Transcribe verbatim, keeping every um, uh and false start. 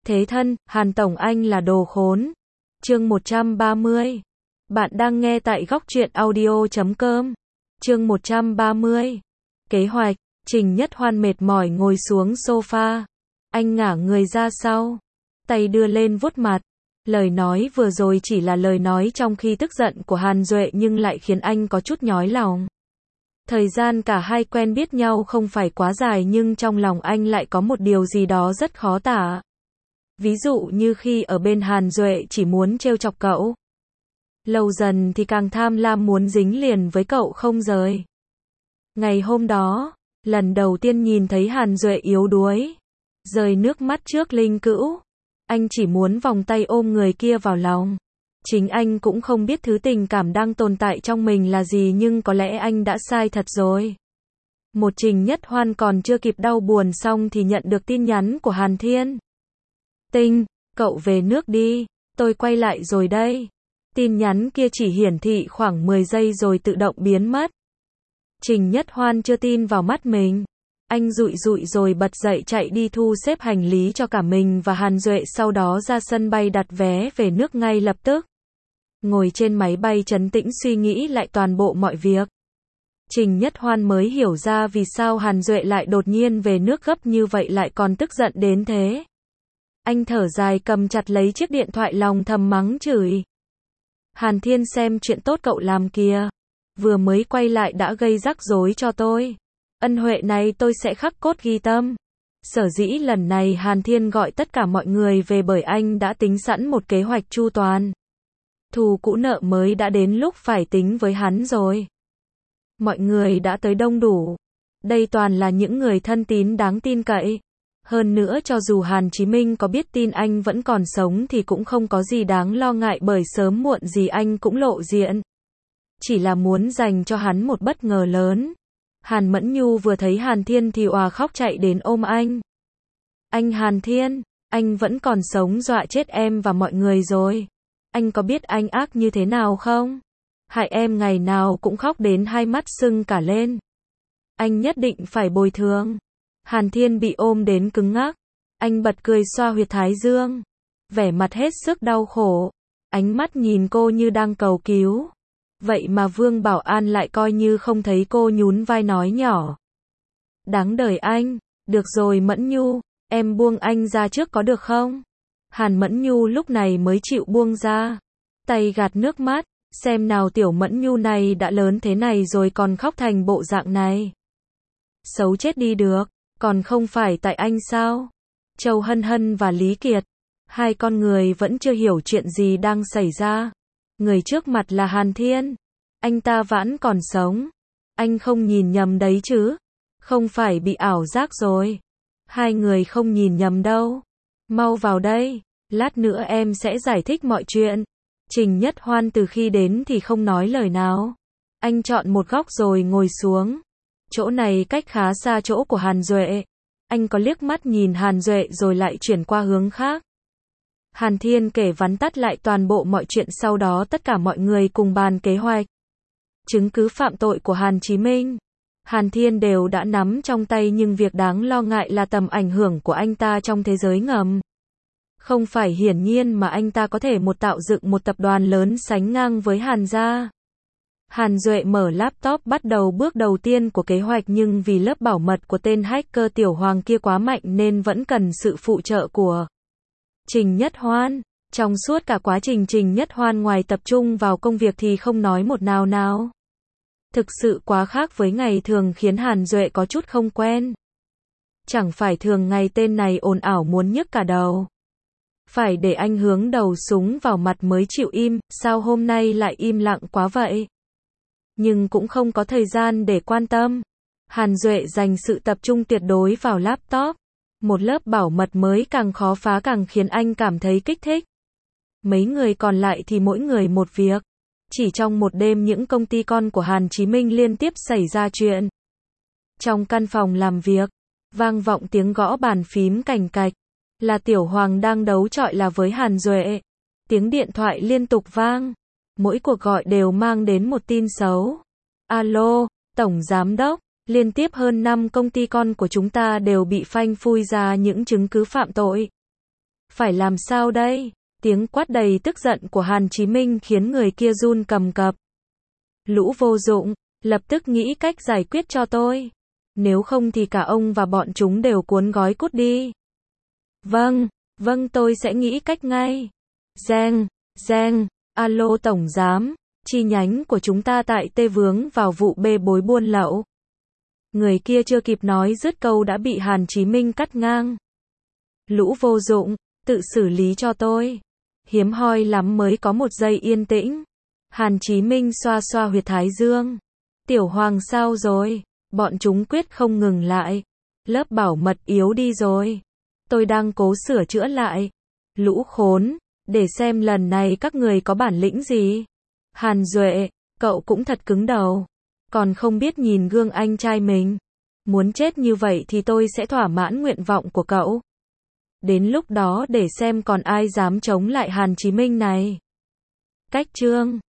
Thế thân, Hàn Tổng anh là đồ khốn. Chương một trăm ba mươi. Bạn đang nghe tại góc truyện audio chấm com. Chương một trăm ba mươi. Kế hoạch, Trình Nhất Hoan mệt mỏi ngồi xuống sofa. Anh ngả người ra sau, tay đưa lên vuốt mặt. Lời nói vừa rồi chỉ là lời nói trong khi tức giận của Hàn Duệ nhưng lại khiến anh có chút nhói lòng. Thời gian cả hai quen biết nhau không phải quá dài nhưng trong lòng anh lại có một điều gì đó rất khó tả. Ví dụ như khi ở bên Hàn Duệ chỉ muốn trêu chọc cậu. Lâu dần thì càng tham lam muốn dính liền với cậu không rời. Ngày hôm đó, lần đầu tiên nhìn thấy Hàn Duệ yếu đuối, rơi nước mắt trước Linh Cữu, anh chỉ muốn vòng tay ôm người kia vào lòng. Chính anh cũng không biết thứ tình cảm đang tồn tại trong mình là gì nhưng có lẽ anh đã sai thật rồi. Một Trình Nhất Hoan còn chưa kịp đau buồn xong thì nhận được tin nhắn của Hàn Thiên. Tinh, cậu về nước đi, tôi quay lại rồi đây. Tin nhắn kia chỉ hiển thị khoảng mười giây rồi tự động biến mất. Trình Nhất Hoan chưa tin vào mắt mình. Anh dụi dụi rồi bật dậy chạy đi thu xếp hành lý cho cả mình và Hàn Duệ, sau đó ra sân bay đặt vé về nước ngay lập tức. Ngồi trên máy bay trấn tĩnh suy nghĩ lại toàn bộ mọi việc. Trình Nhất Hoan mới hiểu ra vì sao Hàn Duệ lại đột nhiên về nước gấp như vậy lại còn tức giận đến thế. Anh thở dài cầm chặt lấy chiếc điện thoại lòng thầm mắng chửi. Hàn Thiên xem chuyện tốt cậu làm kìa. Vừa mới quay lại đã gây rắc rối cho tôi. Ân huệ này tôi sẽ khắc cốt ghi tâm. Sở dĩ lần này Hàn Thiên gọi tất cả mọi người về bởi anh đã tính sẵn một kế hoạch chu toàn. Thù cũ nợ mới đã đến lúc phải tính với hắn rồi. Mọi người đã tới đông đủ. Đây toàn là những người thân tín đáng tin cậy. Hơn nữa cho dù Hàn Chí Minh có biết tin anh vẫn còn sống thì cũng không có gì đáng lo ngại bởi sớm muộn gì anh cũng lộ diện. Chỉ là muốn dành cho hắn một bất ngờ lớn. Hàn Mẫn Nhu vừa thấy Hàn Thiên thì òa khóc chạy đến ôm anh. Anh Hàn Thiên, anh vẫn còn sống dọa chết em và mọi người rồi. Anh có biết anh ác như thế nào không? Hại em ngày nào cũng khóc đến hai mắt sưng cả lên. Anh nhất định phải bồi thường. Hàn Thiên bị ôm đến cứng ngắc. Anh bật cười xoa huyệt thái dương. Vẻ mặt hết sức đau khổ. Ánh mắt nhìn cô như đang cầu cứu. Vậy mà Vương Bảo An lại coi như không thấy cô, nhún vai nói nhỏ. Đáng đời anh. Được rồi Mẫn Nhu, em buông anh ra trước có được không? Hàn Mẫn Nhu lúc này mới chịu buông ra. Tay gạt nước mắt. Xem nào tiểu Mẫn Nhu này đã lớn thế này rồi còn khóc thành bộ dạng này. Xấu chết đi được. Còn không phải tại anh sao? Châu Hân Hân và Lý Kiệt. Hai con người vẫn chưa hiểu chuyện gì đang xảy ra. Người trước mặt là Hàn Thiên. Anh ta vẫn còn sống. Anh không nhìn nhầm đấy chứ? Không phải bị ảo giác rồi. Hai người không nhìn nhầm đâu. Mau vào đây. Lát nữa em sẽ giải thích mọi chuyện. Trình Nhất Hoan từ khi đến thì không nói lời nào. Anh chọn một góc rồi ngồi xuống. Chỗ này cách khá xa chỗ của Hàn Duệ. Anh có liếc mắt nhìn Hàn Duệ rồi lại chuyển qua hướng khác. Hàn Thiên kể vắn tắt lại toàn bộ mọi chuyện, sau đó tất cả mọi người cùng bàn kế hoạch. Chứng cứ phạm tội của Hàn Chí Minh, Hàn Thiên đều đã nắm trong tay nhưng việc đáng lo ngại là tầm ảnh hưởng của anh ta trong thế giới ngầm. Không phải hiển nhiên mà anh ta có thể một tạo dựng một tập đoàn lớn sánh ngang với Hàn gia. Hàn Duệ mở laptop bắt đầu bước đầu tiên của kế hoạch nhưng vì lớp bảo mật của tên hacker Tiểu Hoàng kia quá mạnh nên vẫn cần sự phụ trợ của Trình Nhất Hoan. Trong suốt cả quá trình Trình Nhất Hoan ngoài tập trung vào công việc thì không nói một nào nào. Thực sự quá khác với ngày thường khiến Hàn Duệ có chút không quen. Chẳng phải thường ngày tên này ồn ào muốn nhức cả đầu. Phải để anh hướng đầu súng vào mặt mới chịu im, sao hôm nay lại im lặng quá vậy? Nhưng cũng không có thời gian để quan tâm. Hàn Duệ dành sự tập trung tuyệt đối vào laptop. Một lớp bảo mật mới càng khó phá càng khiến anh cảm thấy kích thích. Mấy người còn lại thì mỗi người một việc. Chỉ trong một đêm những công ty con của Hàn Chí Minh liên tiếp xảy ra chuyện. Trong căn phòng làm việc, vang vọng tiếng gõ bàn phím cành cạch. Là Tiểu Hoàng đang đấu chọi là với Hàn Duệ. Tiếng điện thoại liên tục vang. Mỗi cuộc gọi đều mang đến một tin xấu. Alo, Tổng Giám Đốc, liên tiếp hơn năm công ty con của chúng ta đều bị phanh phui ra những chứng cứ phạm tội. Phải làm sao đây? Tiếng quát đầy tức giận của Hàn Chí Minh khiến người kia run cầm cập. Lũ vô dụng, lập tức nghĩ cách giải quyết cho tôi. Nếu không thì cả ông và bọn chúng đều cuốn gói cút đi. Vâng, vâng tôi sẽ nghĩ cách ngay. Giang, Giang, alo Tổng Giám, chi nhánh của chúng ta tại Tê vướng vào vụ bê bối buôn lậu. Người kia chưa kịp nói dứt câu đã bị Hàn Chí Minh cắt ngang. Lũ vô dụng, tự xử lý cho tôi. Hiếm hoi lắm mới có một giây yên tĩnh. Hàn Chí Minh xoa xoa huyệt thái dương. Tiểu Hoàng sao rồi? Bọn chúng quyết không ngừng lại. Lớp bảo mật yếu đi rồi. Tôi đang cố sửa chữa lại. Lũ khốn, để xem lần này các người có bản lĩnh gì. Hàn Duệ, cậu cũng thật cứng đầu. Còn không biết nhìn gương anh trai mình. Muốn chết như vậy thì tôi sẽ thỏa mãn nguyện vọng của cậu. Đến lúc đó để xem còn ai dám chống lại Hàn Chí Minh này. Cách chương